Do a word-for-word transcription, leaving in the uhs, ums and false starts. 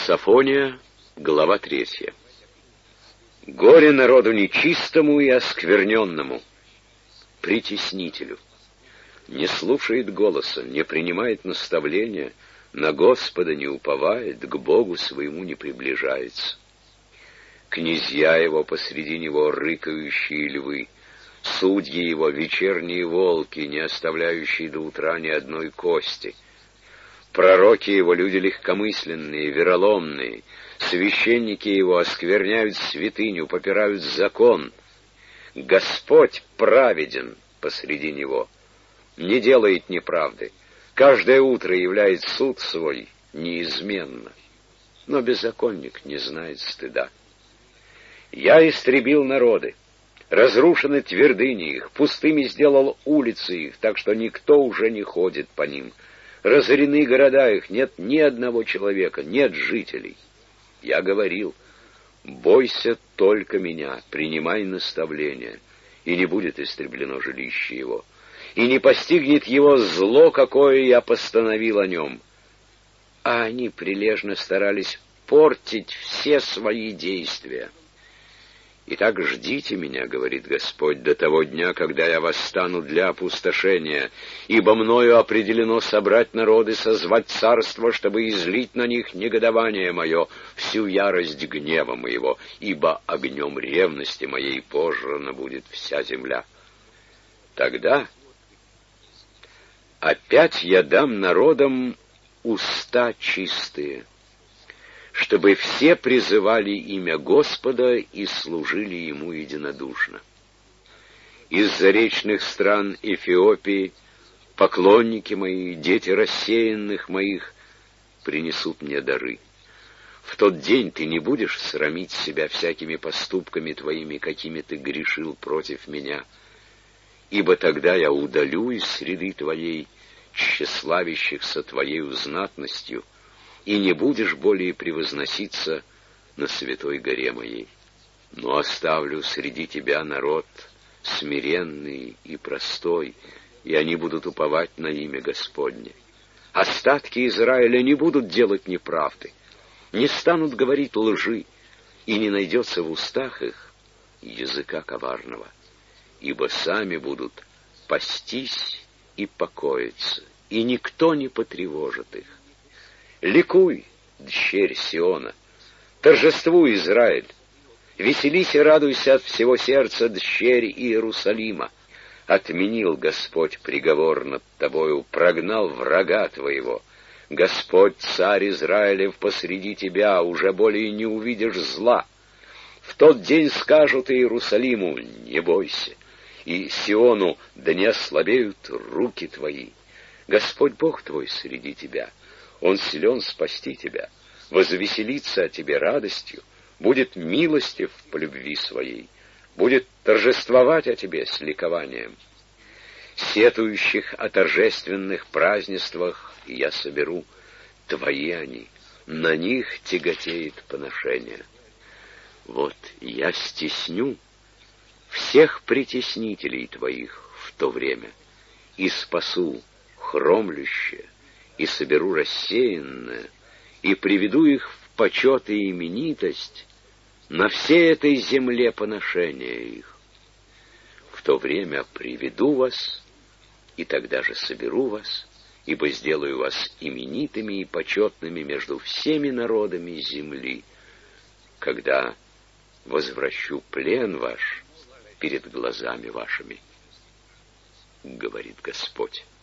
Софония, глава третья. Горе народу нечистому и оскверненному, притеснителю. Не слушает голоса, не принимает наставления, на Господа не уповает, к Богу своему не приближается. Князья его посреди него рыкающие львы, судьи его вечерние волки, не оставляющие до утра ни одной кости. Пророки его люди легкомысленные, вероломные, священники его оскверняют святыню, попирают закон. Господь праведен посреди него, не делает неправды, каждое утро являет суд свой неизменно, но беззаконник не знает стыда. Я истребил народы, разрушены твердыни их, пустыми сделал улицы их, так что никто уже не ходит по ним. Разорены города их, нет ни одного человека, нет жителей. Я говорил: бойся только меня, принимай наставления, и не будет истреблено жилище его, и не постигнет его зло, какое я постановил о нем. А они прилежно старались портить все свои действия. «Итак, ждите меня, — говорит Господь, — до того дня, когда я восстану для опустошения, ибо мною определено собрать народы, созвать царство, чтобы излить на них негодование мое, всю ярость гнева моего, ибо огнем ревности моей пожрана будет вся земля. Тогда опять я дам народам уста чистые, чтобы все призывали имя Господа и служили Ему единодушно. Из заречных стран Эфиопии поклонники мои, дети рассеянных моих, принесут мне дары. В тот день ты не будешь срамить себя всякими поступками твоими, какими ты грешил против меня, ибо тогда я удалю из среды твоей тщеславящихся твоею знатностью, и не будешь более превозноситься на святой горе моей. Но оставлю среди тебя народ смиренный и простой, и они будут уповать на имя Господне. Остатки Израиля не будут делать неправды, не станут говорить лжи, и не найдется в устах их языка коварного, ибо сами будут пастись и покоиться, и никто не потревожит их. Ликуй, дщерь Сиона, торжествуй, Израиль, веселись и радуйся от всего сердца, дщерь Иерусалима. Отменил Господь приговор над тобою, прогнал врага твоего. Господь, царь Израилев, посреди тебя, уже более не увидишь зла. В тот день скажут Иерусалиму: не бойся, и Сиону: да не ослабеют руки твои. Господь Бог твой среди тебя, Он силен спасти тебя, возвеселится о тебе радостью, будет милостив по любви своей, будет торжествовать о тебе с ликованием. Сетующих о торжественных празднествах я соберу, твои они, на них тяготеет поношение. Вот я стесню всех притеснителей твоих в то время и спасу хромлющее, и соберу рассеянное, и приведу их в почет и именитость на всей этой земле поношения их. В то время приведу вас, и тогда же соберу вас, ибо сделаю вас именитыми и почетными между всеми народами земли, когда возвращу плен ваш перед глазами вашими, говорит Господь.